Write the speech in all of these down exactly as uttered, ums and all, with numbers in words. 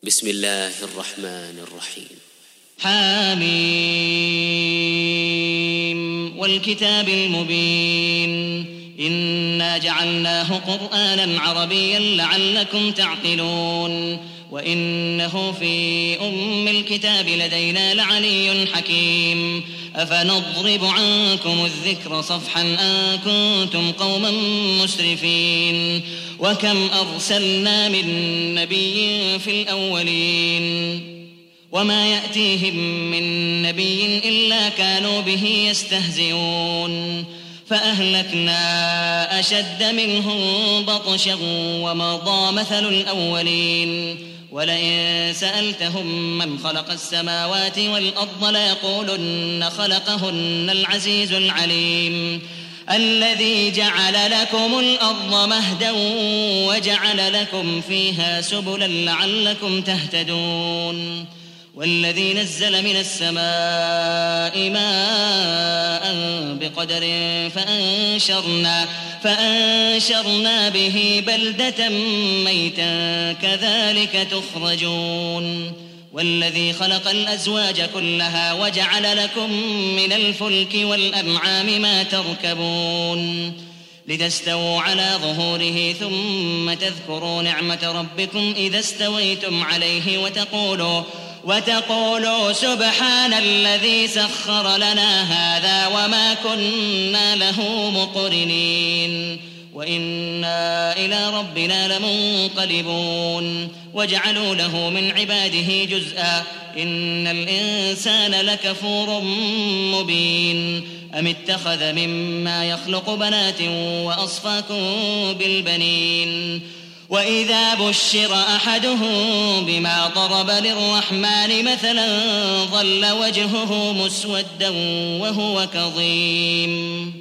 بسم الله الرحمن الرحيم. حميم والكتاب المبين إنا جعلناه قرآنا عربيا لعلكم تعقلون وإنه في أم الكتاب لدينا لعلي حكيم أفنضرب عنكم الذكر صفحا أن كنتم قوما مسرفين وكم أرسلنا من نبي في الأولين وما يأتيهم من نبي إلا كانوا به يستهزئون فأهلكنا أشد منهم بطشا ومضى مثل الأولين ولئن سألتهم من خلق السماوات والأرض ليقولن خلقهن العزيز العليم الذي جعل لكم الأرض مهدا وجعل لكم فيها سبلا لعلكم تهتدون والذي نزل من السماء ماء بقدر فأنشرنا, فأنشرنا به بلدة ميتا كذلك تخرجون والذي خلق الأزواج كلها وجعل لكم من الفلك والأنعام ما تركبون لتستووا على ظهوره ثم تذكروا نعمة ربكم إذا استويتم عليه وتقولوا وتقولوا سبحان الذي سخر لنا هذا وما كنا له مقرنين وإنا إلى ربنا لمنقلبون وجعلوا له من عباده جزءا إن الإنسان لكفور مبين أم اتخذ مما يخلق بنات وأصفاكم بالبنين وإذا بشر أحدهم بما ضرب للرحمن مثلا ظل وجهه مسودا وهو كظيم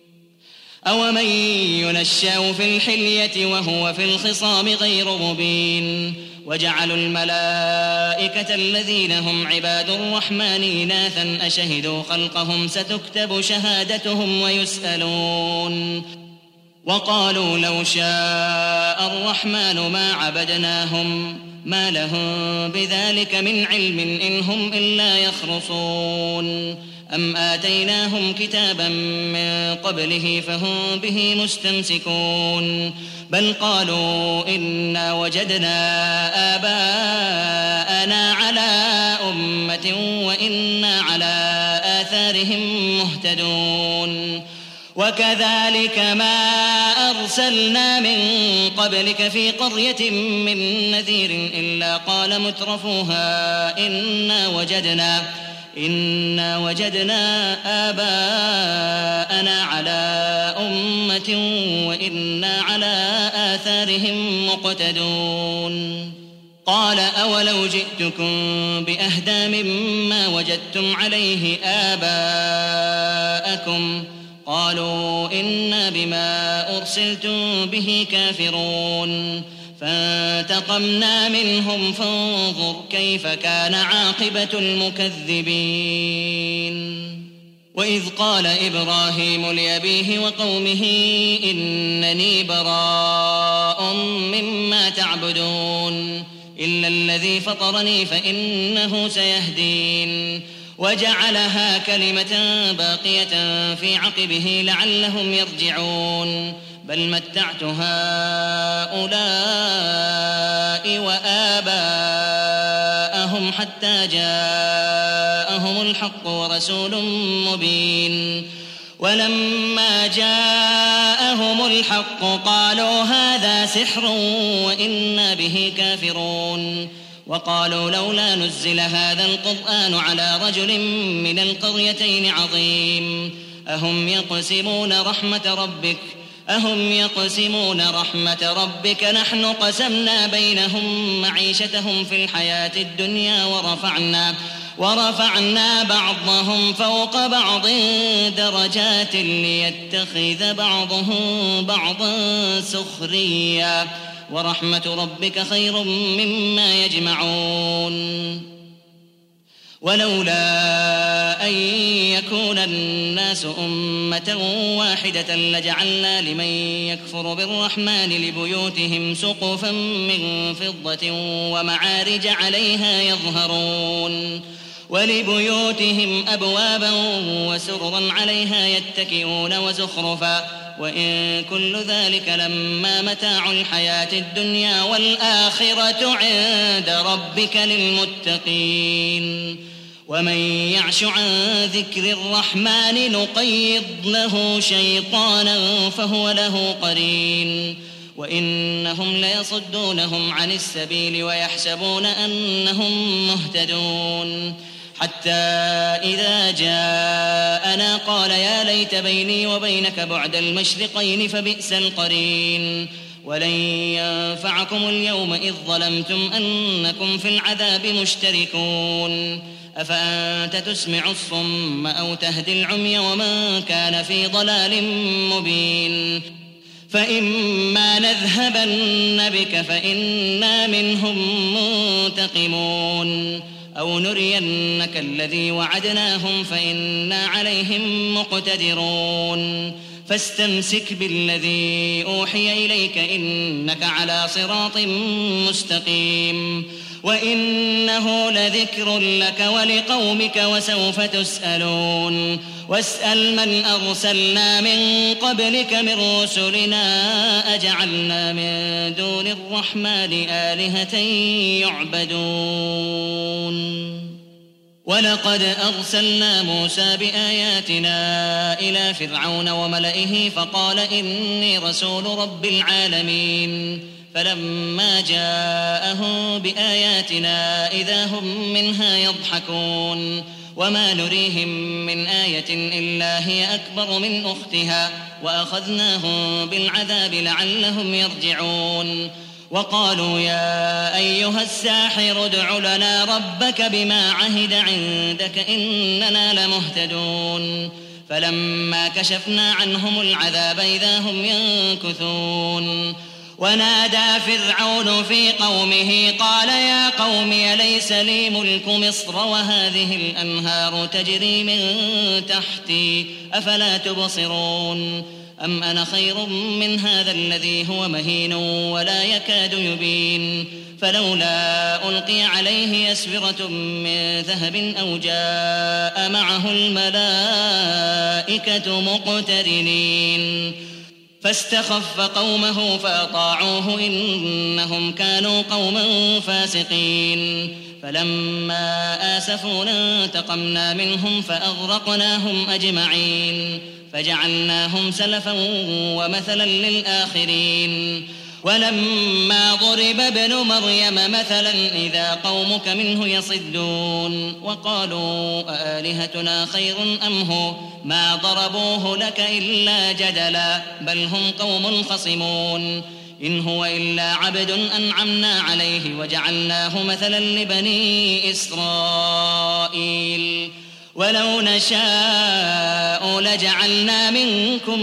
أومن ينشأ في الحلية وهو في الخصام غير مبين وجعلوا الملائكة الذين هم عباد الرحمن إناثا أشهدوا خلقهم ستكتب شهادتهم ويسألون وقالوا لو شاء الرحمن ما عبدناهم ما لهم بذلك من علم إن هم إلا يخرصون أم آتيناهم كتابا من قبله فهم به مستمسكون بل قالوا إنا وجدنا آباءنا على أمة وإنا على آثارهم مهتدون وكذلك ما أرسلنا من قبلك في قرية من نذير إلا قال مترفوها إنا وجدنا إنا وجدنا آباءنا على أمة وإنا على آثارهم مقتدون قال أولو جئتكم بأهدى مما وجدتم عليه آباءكم قالوا إنا بما أرسلتم به كافرون فانتقمنا منهم فانظر كيف كان عاقبة المكذبين وإذ قال إبراهيم لأبيه وقومه إنني براء مما تعبدون إلا الذي فطرني فإنه سيهدين وجعلها كلمة باقية في عقبه لعلهم يرجعون بل متعت هؤلاء وآباءهم حتى جاءهم الحق ورسول مبين ولما جاءهم الحق قالوا هذا سحر وإنا به كافرون وقالوا لولا نزل هذا القرآن على رجل من القريتين عظيم أهم يقسمون رحمة ربك أهم يقسمون رحمة ربك نحن قسمنا بينهم معيشتهم في الحياة الدنيا ورفعنا ورفعنا بعضهم فوق بعض درجات ليتخذ بعضهم بعضا سخريا ورحمة ربك خير مما يجمعون ولولا أن يكون الناس أمة واحدة لجعلنا لمن يكفر بالرحمن لبيوتهم سقفا من فضة ومعارج عليها يظهرون ولبيوتهم أبوابا وسررا عليها يتكئون وزخرفا وإن كل ذلك لما متاع الحياة الدنيا والآخرة عند ربك للمتقين ومن يعش عن ذكر الرحمن نقيض له شيطانا فهو له قرين وإنهم ليصدونهم عن السبيل ويحسبون أنهم مهتدون حتى إذا جاءنا قال يا ليت بيني وبينك بعد المشرقين فبئس القرين ولن ينفعكم اليوم إذ ظلمتم أنكم في العذاب مشتركون أفأنت تسمع الصم أو تهدي العمي ومن كان في ضلال مبين فإما نذهبن بك فإنا منهم منتقمون أو نرينك الذي وعدناهم فإنا عليهم مقتدرون فاستمسك بالذي أوحي إليك إنك على صراط مستقيم وإنه لذكر لك ولقومك وسوف تسألون واسأل من أرسلنا من قبلك من رسلنا أجعلنا من دون الرحمن آلهة يعبدون ولقد أرسلنا موسى بآياتنا إلى فرعون وملئه فقال إني رسول رب العالمين فلما جاءهم بآياتنا إذا هم منها يضحكون وما نريهم من آية إلا هي أكبر من أختها وأخذناهم بالعذاب لعلهم يرجعون وقالوا يا أيها الساحر ادع لنا ربك بما عهد عندك إننا لمهتدون فلما كشفنا عنهم العذاب إذا هم ينكثون ونادى فرعون في قومه قال يا قوم أليس لي ملك مصر وهذه الأنهار تجري من تحتي أفلا تبصرون أم أنا خير من هذا الذي هو مهين ولا يكاد يبين فلولا ألقي عليه أسورة من ذهب أو جاء معه الملائكة مقترنين فاستخف قومه فأطاعوه إنهم كانوا قوما فاسقين فلما آسفونا انتقمنا منهم فأغرقناهم أجمعين فجعلناهم سلفا ومثلا للآخرين ولما ضرب ابن مريم مثلا إذا قومك منه يصدون وقالوا أآلهتنا خير أم هو ما ضربوه لك إلا جدلا بل هم قوم خصمون إن هو إلا عبد أنعمنا عليه وجعلناه مثلا لبني إسرائيل ولو نشاء لجعلنا منكم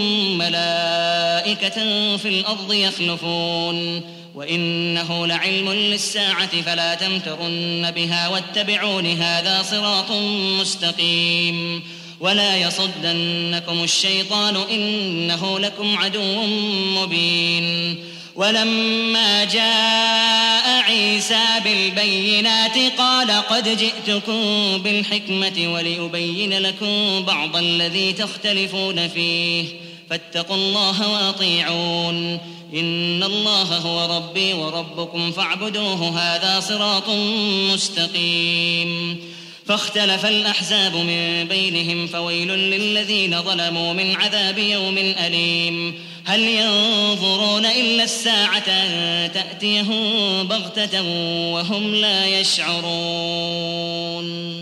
ملائكة في الأرض يخلفون وإنه لعلم للساعة فلا تمترن بها واتبعون هذا صراط مستقيم ولا يصدنكم الشيطان إنه لكم عدو مبين ولما جاء عيسى بالبينات قال قد جئتكم بالحكمة ولأبين لكم بعض الذي تختلفون فيه فاتقوا الله وأطيعون إن الله هو ربي وربكم فاعبدوه هذا صراط مستقيم فاختلف الأحزاب من بينهم فويل للذين ظلموا من عذاب يوم أليم هل ينظرون إلا الساعة أن تأتيهم بغتة وهم لا يشعرون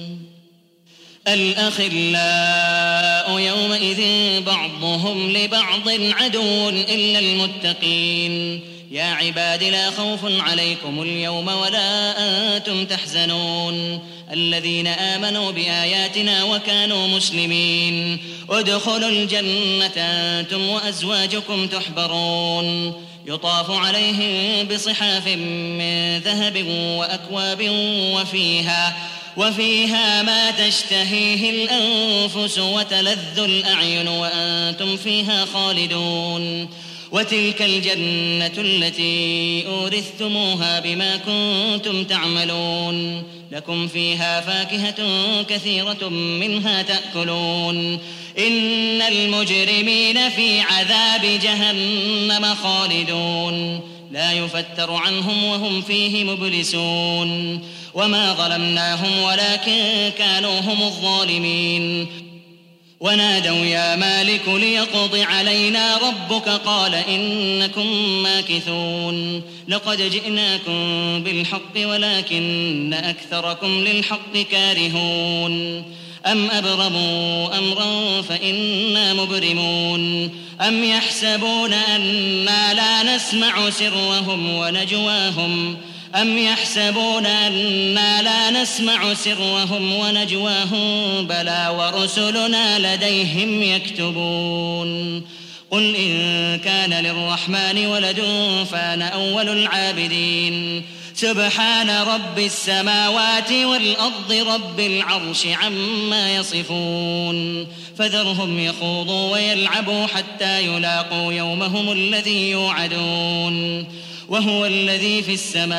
الأخلاء يومئذ بعضهم لبعض عدو إلا المتقين يا عباد لا خوف عليكم اليوم ولا أنتم تحزنون الذين آمنوا بآياتنا وكانوا مسلمين ادخلوا الجنة أنتم وأزواجكم تحبرون يطاف عليهم بصحاف من ذهب وأكواب وفيها وفيها ما تشتهيه الأنفس وتلذ الأعين وأنتم فيها خالدون وتلك الجنة التي أورثتموها بما كنتم تعملون لكم فيها فاكهة كثيرة منها تأكلون إن المجرمين في عذاب جهنم خالدون لا يفتر عنهم وهم فيه مبلسون وما ظلمناهم ولكن كانوا هم الظالمين ونادوا يا مالك ليقض علينا ربك قال إنكم ماكثون لقد جئناكم بالحق ولكن أكثركم للحق كارهون أم أبرموا أمرا فإنا مبرمون أم يحسبون أنا لا نسمع سرهم ونجواهم أم يحسبون أنا لا نسمع سرهم ونجواهم بلى ورسلنا لديهم يكتبون قل إن كان للرحمن ولد فأنا أول العابدين سبحان رب السماوات والأرض رب العرش عما يصفون فذرهم يخوضوا ويلعبوا حتى يلاقوا يومهم الذي يوعدون وهو الذي في السماء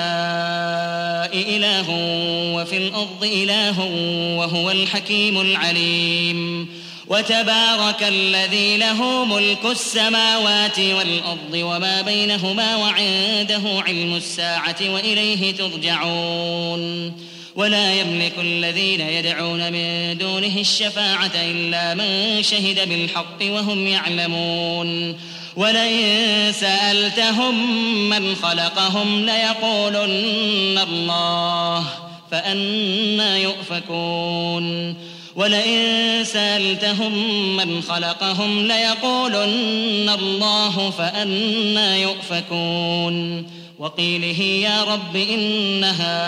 إله وفي الأرض إله وهو الحكيم العليم وتبارك الذي له ملك السماوات والأرض وما بينهما وعنده علم الساعة وإليه ترجعون ولا يملك الذين يدعون من دونه الشفاعة إلا من شهد بالحق وهم يعلمون ولئن سألتهم من خلقهم ليقولن الله فأنى يؤفكون ولئن سألتهم من خلقهم ليقولن الله فأنى يؤفكون وقيله يا رب إن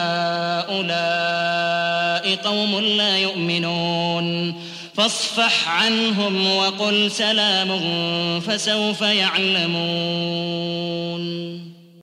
هؤلاء قوم لا يؤمنون فاصفح عنهم وقل سلام فسوف يعلمون